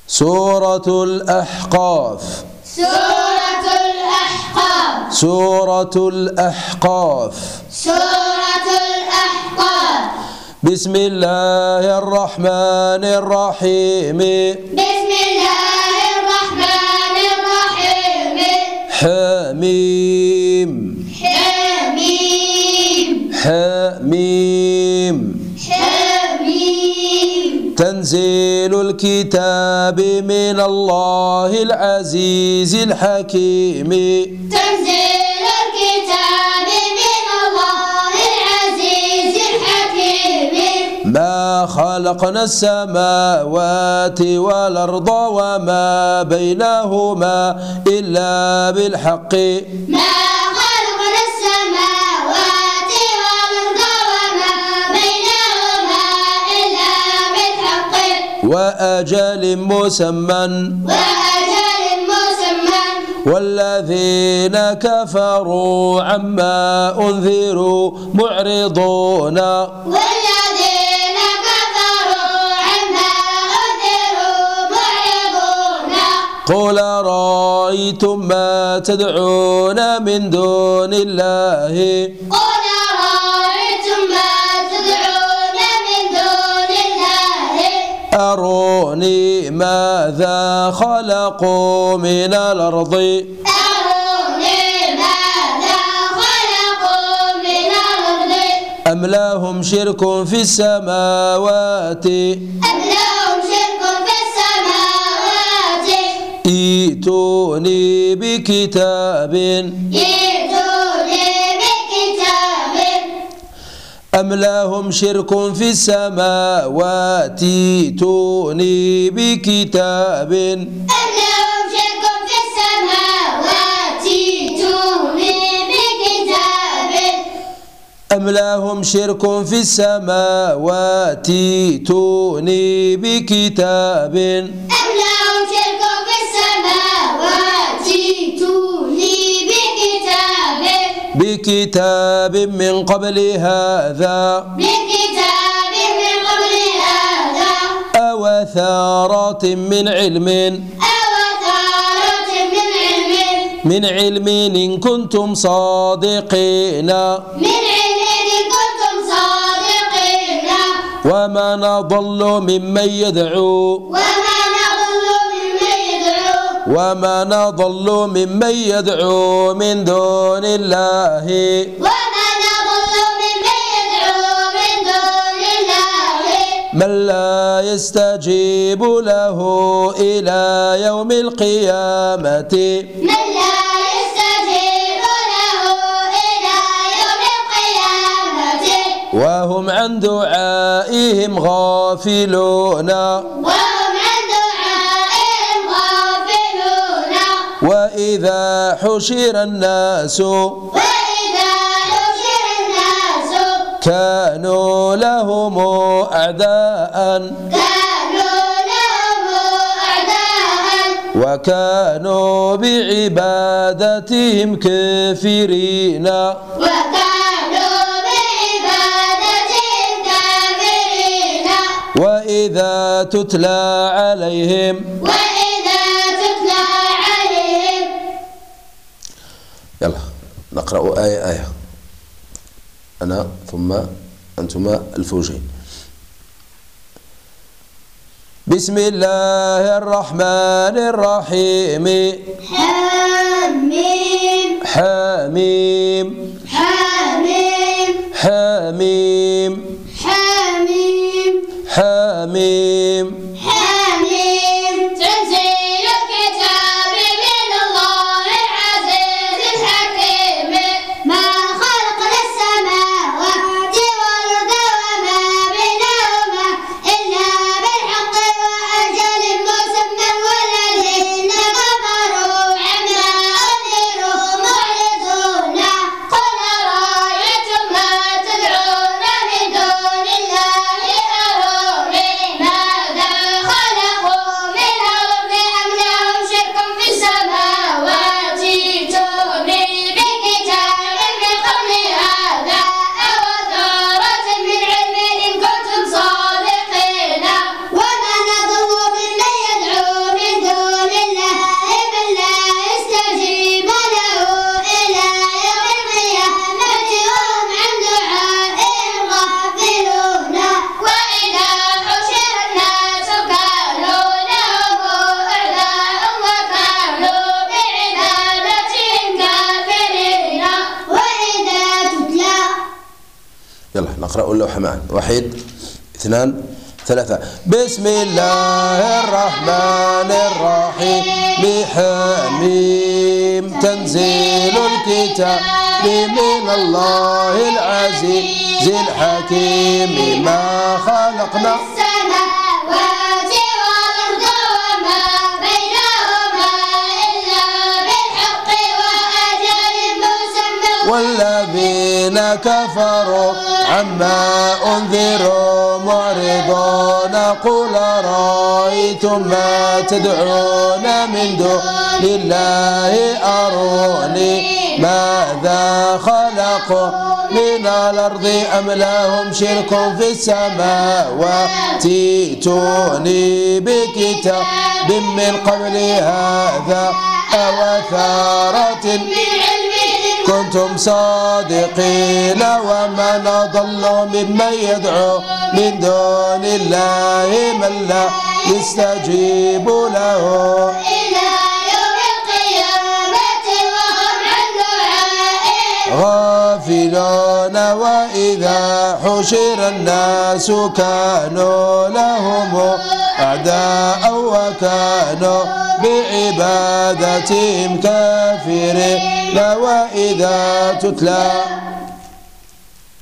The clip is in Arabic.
سورة الأحقاف. سورة الأحقاف. سورة الأحقاف. سورة الأحقاف. بسم الله الرحمن الرحيم. بسم الله الرحمن الرحيم. حميم. حميم. حميم. حميم. تنزيل الكتاب من الله العزيز الحكيم. تنزيل الكتاب من الله العزيز الحكيم. ما خلقنا السماوات والأرض وما بينهما إلا بالحق. ما خلقنا السماوات والأرض وما بينهما إلا بالحق وأجل مسمى. وأجل مسمى. والذين كفروا عما أنذروا معرضون. والذين كفروا عما أنذروا معرضون. قل رأيتم ما تدعون من دون الله. قل أرأيتم ما تدعون من دون الله أروني ماذا خلقوا من الأرض. أروني ماذا خلقوا من الأرض أم لهم شرك في السماوات. أم لهم شرك في السماوات ائتوني بكتاب. ائتوني بكتاب. أم لهم شرك في السماوات ائتوني بكتاب. أم لهم شرك في السماوات ائتوني بكتاب. أم لهم شرك في السماوات ائتوني بكتاب. أم لهم شرك في السماوات ائتوني بكتاب. بكتاب من قبل هذا. بكتاب من قبل هذا أو أثارة من علم. أو أثارة من علم إن كنتم صادقين. من علم إن كنتم صادقين. ومن أضل ممن يدعو. ومن أضل ممن يدعو من دون الله. ومن أضل ممن يدعو من دون الله من لا يستجيب له إلى يوم القيامة. من لا يستجيب له إلى يوم القيامة وهم عن دعائهم غافلون. وهم عن دعائهم غافلون. وإذا حشر الناس. وإذا حشر الناس كانوا لهم أعداء. كانوا لهم أعداء. وكانوا بعبادتهم كافرين. وكانوا بعبادتهم كافرين. وإذا تتلى عليهم. وإذا تتلى عليهم. يلا نقرأ آية آية، أنا ثم أنتما الفوجين. بسم الله الرحمن الرحيم. حميم. حميم. حميم. حميم. حميم. حميم. حميم. تنزيل الكتاب من الله العزيز الحكيم. ما خلقنا السماوات والأرض وما بينهما إلا بالحق وأجل مسمى. والذين كفروا عما أنذروا معرضون. قل اقرأوا اللوحة معا. 1 2 3. بسم الله الرحمن الرحيم. حميم تنزيل الكتاب من الله العزيز الحكيم. ما خلقنا السماوات والأرض وما بينهما إلا بالحق وأجل مسمى. والذين كفروا عما أنذروا معرضون. قل رأيتم ما تدعون من دون الله أروني ماذا خلقوا من الأرض أم لهم شرك في السماوات. ائتوني بكتاب من قبل هذا أو أثارة كنتم صادقين. ومن أضل ممن يدعو من دون الله من لا يستجيب له إلى يوم القيامة وهم عن دعائهم غافلون. وإذا حشر الناس كانوا لهم أعداء وكانوا بعبادتهم كافرين. وإذا تتلى